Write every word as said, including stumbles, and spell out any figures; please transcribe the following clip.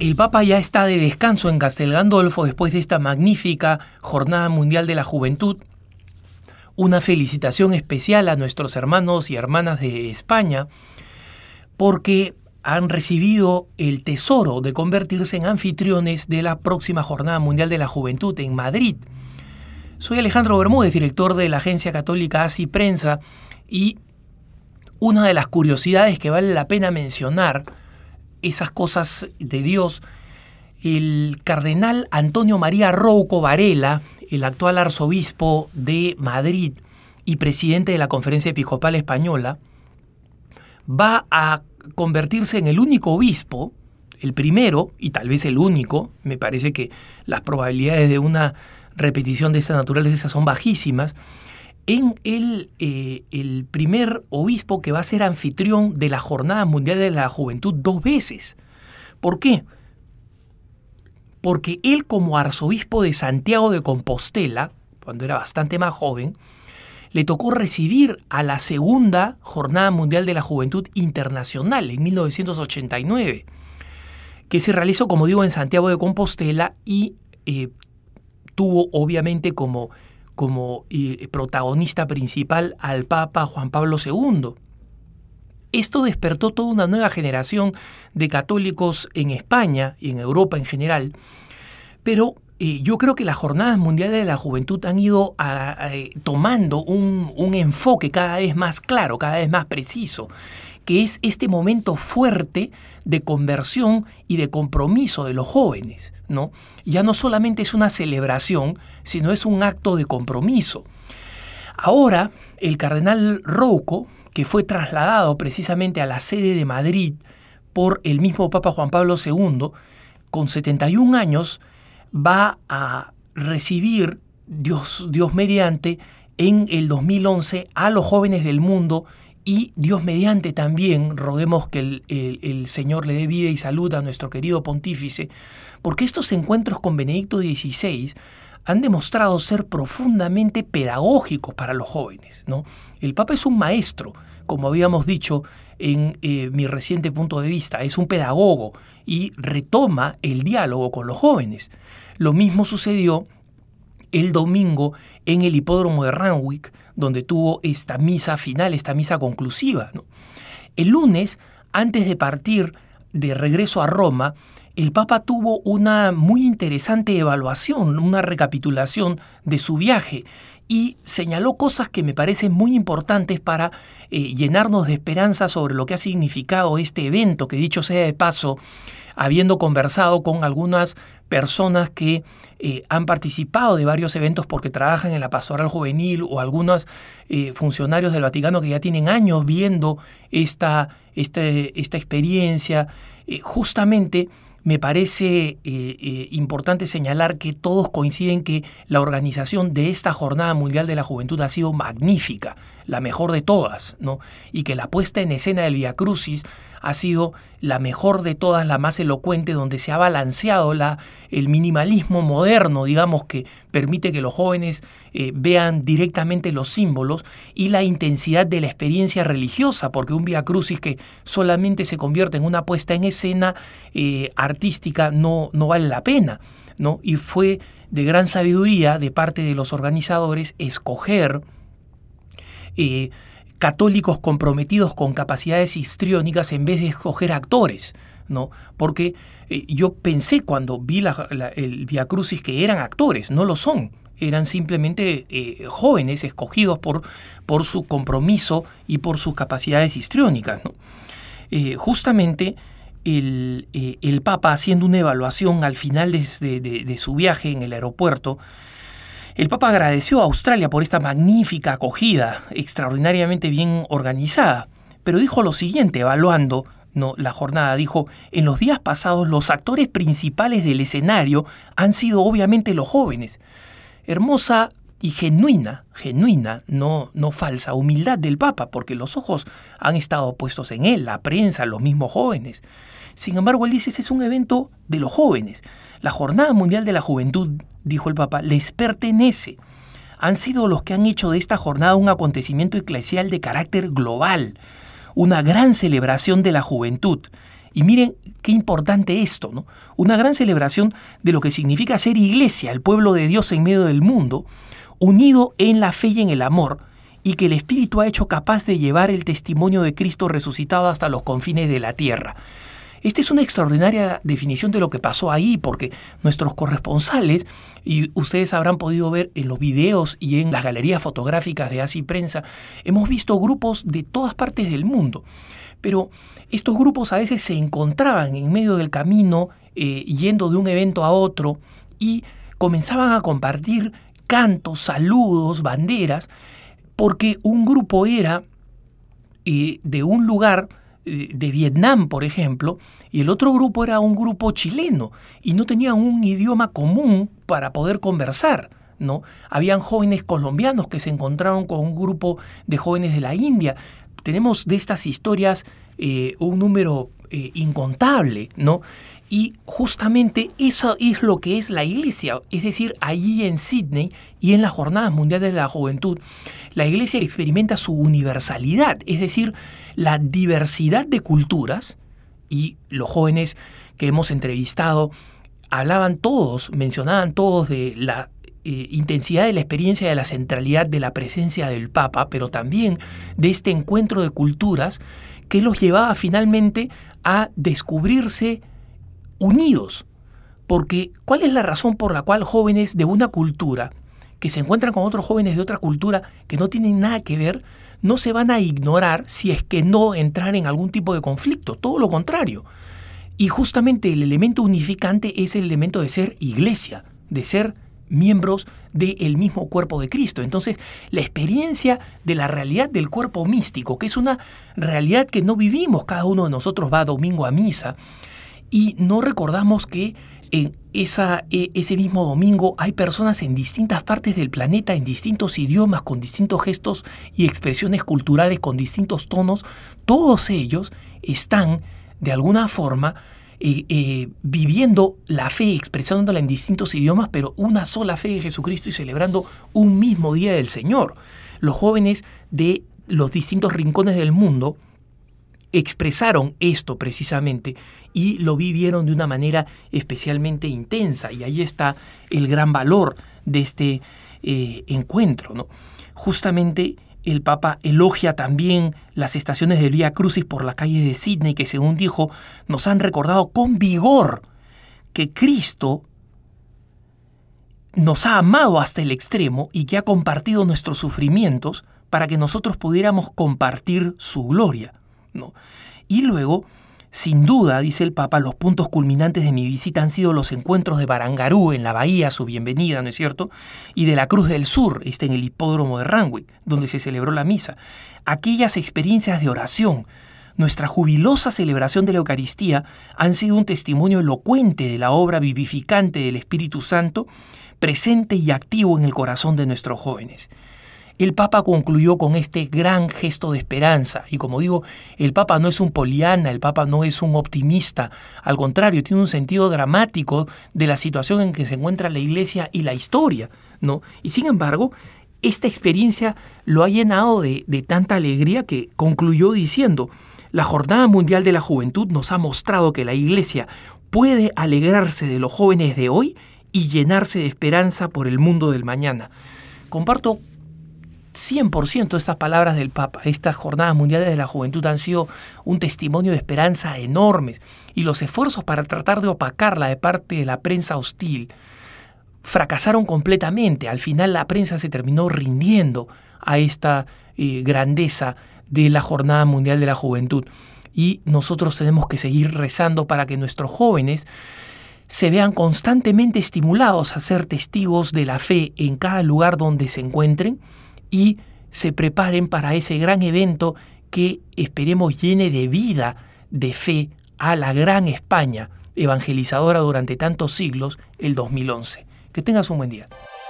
El Papa ya está de descanso en Castel Gandolfo después de esta magnífica Jornada Mundial de la Juventud. Una felicitación especial a nuestros hermanos y hermanas de España porque han recibido el tesoro de convertirse en anfitriones de la próxima Jornada Mundial de la Juventud en Madrid. Soy Alejandro Bermúdez, director de la agencia católica Así Prensa, y una de las curiosidades que vale la pena mencionar, esas cosas de Dios, el cardenal Antonio María Rouco Varela, el actual arzobispo de Madrid y presidente de la Conferencia Episcopal Española, va a convertirse en el único obispo, el primero y tal vez el único. Me parece que las probabilidades de una repetición de esa naturaleza son bajísimas, en el, eh, el primer obispo que va a ser anfitrión de la Jornada Mundial de la Juventud dos veces. ¿Por qué? Porque él, como arzobispo de Santiago de Compostela, cuando era bastante más joven, le tocó recibir a la segunda Jornada Mundial de la Juventud Internacional en mil novecientos ochenta y nueve, que se realizó, como digo, en Santiago de Compostela y eh, tuvo obviamente como, como eh, protagonista principal al Papa Juan Pablo segundo. Esto despertó toda una nueva generación de católicos en España y en Europa en general, pero eh, yo creo que las Jornadas Mundiales de la Juventud han ido a, a, tomando un, un enfoque cada vez más claro, cada vez más preciso, que es este momento fuerte de conversión y de compromiso de los jóvenes, ¿no? Ya no solamente es una celebración, sino es un acto de compromiso. Ahora, el cardenal Rouco, que fue trasladado precisamente a la sede de Madrid por el mismo Papa Juan Pablo segundo, con setenta y un años, va a recibir, Dios, Dios mediante, en el dos mil once a los jóvenes del mundo y Dios mediante también, roguemos que el, el, el Señor le dé vida y salud a nuestro querido pontífice, porque estos encuentros con Benedicto dieciséis han demostrado ser profundamente pedagógicos para los jóvenes, ¿no? El Papa es un maestro, como habíamos dicho en eh, mi reciente punto de vista, es un pedagogo y retoma el diálogo con los jóvenes. Lo mismo sucedió el domingo en el hipódromo de Randwick, donde tuvo esta misa final, esta misa conclusiva, ¿no? El lunes, antes de partir de regreso a Roma, el Papa tuvo una muy interesante evaluación, una recapitulación de su viaje y señaló cosas que me parecen muy importantes para eh, llenarnos de esperanza sobre lo que ha significado este evento, que dicho sea de paso, habiendo conversado con algunas personas que eh, han participado de varios eventos porque trabajan en la pastoral juvenil o algunos eh, funcionarios del Vaticano que ya tienen años viendo esta, este, esta experiencia, eh, justamente me parece eh, eh, importante señalar que todos coinciden que la organización de esta Jornada Mundial de la Juventud ha sido magnífica, la mejor de todas, ¿no? Y que la puesta en escena del Via Crucis ha sido la mejor de todas, la más elocuente, donde se ha balanceado la, el minimalismo moderno, digamos, que permite que los jóvenes eh, vean directamente los símbolos, y la intensidad de la experiencia religiosa, porque un Via Crucis que solamente se convierte en una puesta en escena eh, artística no, no vale la pena, ¿no? Y fue de gran sabiduría de parte de los organizadores escoger eh, católicos comprometidos con capacidades histriónicas en vez de escoger actores, ¿no? Porque eh, yo pensé cuando vi la, la, el Via Crucis que eran actores, no lo son, eran simplemente eh, jóvenes escogidos por, por su compromiso y por sus capacidades histriónicas, ¿no? Eh, justamente el, eh, el Papa, haciendo una evaluación al final de, de, de su viaje en el aeropuerto, el Papa agradeció a Australia por esta magnífica acogida, extraordinariamente bien organizada, pero dijo lo siguiente, evaluando no, la jornada, dijo: en los días pasados los actores principales del escenario han sido obviamente los jóvenes. Hermosa y genuina, genuina, no, no falsa, humildad del Papa, porque los ojos han estado puestos en él, la prensa, los mismos jóvenes. Sin embargo, él dice, ese es un evento de los jóvenes. La Jornada Mundial de la Juventud, dijo el Papa, les pertenece. Han sido los que han hecho de esta jornada un acontecimiento eclesial de carácter global, una gran celebración de la juventud. Y miren qué importante esto, ¿no? Una gran celebración de lo que significa ser iglesia, el pueblo de Dios en medio del mundo, unido en la fe y en el amor, y que el Espíritu ha hecho capaz de llevar el testimonio de Cristo resucitado hasta los confines de la tierra. Esta es una extraordinaria definición de lo que pasó ahí, porque nuestros corresponsales, y ustedes habrán podido ver en los videos y en las galerías fotográficas de Así Prensa, hemos visto grupos de todas partes del mundo. Pero estos grupos a veces se encontraban en medio del camino, eh, yendo de un evento a otro, y comenzaban a compartir cantos, saludos, banderas, porque un grupo era eh, de un lugar de Vietnam, por ejemplo, y el otro grupo era un grupo chileno y no tenían un idioma común para poder conversar, ¿no? Habían jóvenes colombianos que se encontraron con un grupo de jóvenes de la India. Tenemos de estas historias eh, un número eh, incontable, ¿no? Y justamente eso es lo que es la iglesia, es decir, allí en Sydney y en las Jornadas Mundiales de la Juventud, la iglesia experimenta su universalidad, es decir, la diversidad de culturas, y los jóvenes que hemos entrevistado hablaban todos, mencionaban todos de la eh, intensidad de la experiencia, de la centralidad de la presencia del Papa, pero también de este encuentro de culturas que los llevaba finalmente a descubrirse unidos. Porque ¿cuál es la razón por la cual jóvenes de una cultura que se encuentran con otros jóvenes de otra cultura que no tienen nada que ver, no se van a ignorar si es que no entrar en algún tipo de conflicto? Todo lo contrario. Y justamente el elemento unificante es el elemento de ser iglesia, de ser miembros del mismo cuerpo de Cristo. Entonces, la experiencia de la realidad del cuerpo místico, que es una realidad que no vivimos, cada uno de nosotros va domingo a misa, y no recordamos que en esa, ese mismo domingo hay personas en distintas partes del planeta, en distintos idiomas, con distintos gestos y expresiones culturales, con distintos tonos. Todos ellos están, de alguna forma, eh, eh, viviendo la fe, expresándola en distintos idiomas, pero una sola fe de Jesucristo y celebrando un mismo día del Señor. Los jóvenes de los distintos rincones del mundo expresaron esto precisamente y lo vivieron de una manera especialmente intensa, y ahí está el gran valor de este eh, encuentro, ¿no? Justamente el Papa elogia también las estaciones del Vía Crucis por las calles de Sydney, que según dijo, nos han recordado con vigor que Cristo nos ha amado hasta el extremo y que ha compartido nuestros sufrimientos para que nosotros pudiéramos compartir su gloria, ¿no? Y luego, sin duda, dice el Papa, los puntos culminantes de mi visita han sido los encuentros de Barangaroo en la bahía, su bienvenida, ¿no es cierto? Y de la Cruz del Sur, este en el hipódromo de Randwick, donde se celebró la misa. Aquellas experiencias de oración, nuestra jubilosa celebración de la Eucaristía, han sido un testimonio elocuente de la obra vivificante del Espíritu Santo, presente y activo en el corazón de nuestros jóvenes. El Papa concluyó con este gran gesto de esperanza, y como digo, el Papa no es un poliana, el Papa no es un optimista, al contrario, tiene un sentido dramático de la situación en que se encuentra la Iglesia y la historia, ¿no? Y sin embargo, esta experiencia lo ha llenado de, de tanta alegría que concluyó diciendo: la Jornada Mundial de la Juventud nos ha mostrado que la Iglesia puede alegrarse de los jóvenes de hoy y llenarse de esperanza por el mundo del mañana. Comparto cien por ciento estas palabras del Papa. Estas Jornadas Mundiales de la Juventud han sido un testimonio de esperanza enormes, y los esfuerzos para tratar de opacarla de parte de la prensa hostil fracasaron completamente. Al final la prensa se terminó rindiendo a esta eh, grandeza de la Jornada Mundial de la Juventud, y nosotros tenemos que seguir rezando para que nuestros jóvenes se vean constantemente estimulados a ser testigos de la fe en cada lugar donde se encuentren, y se preparen para ese gran evento que esperemos llene de vida, de fe, a la gran España evangelizadora durante tantos siglos, el dos mil once. Que tengas un buen día.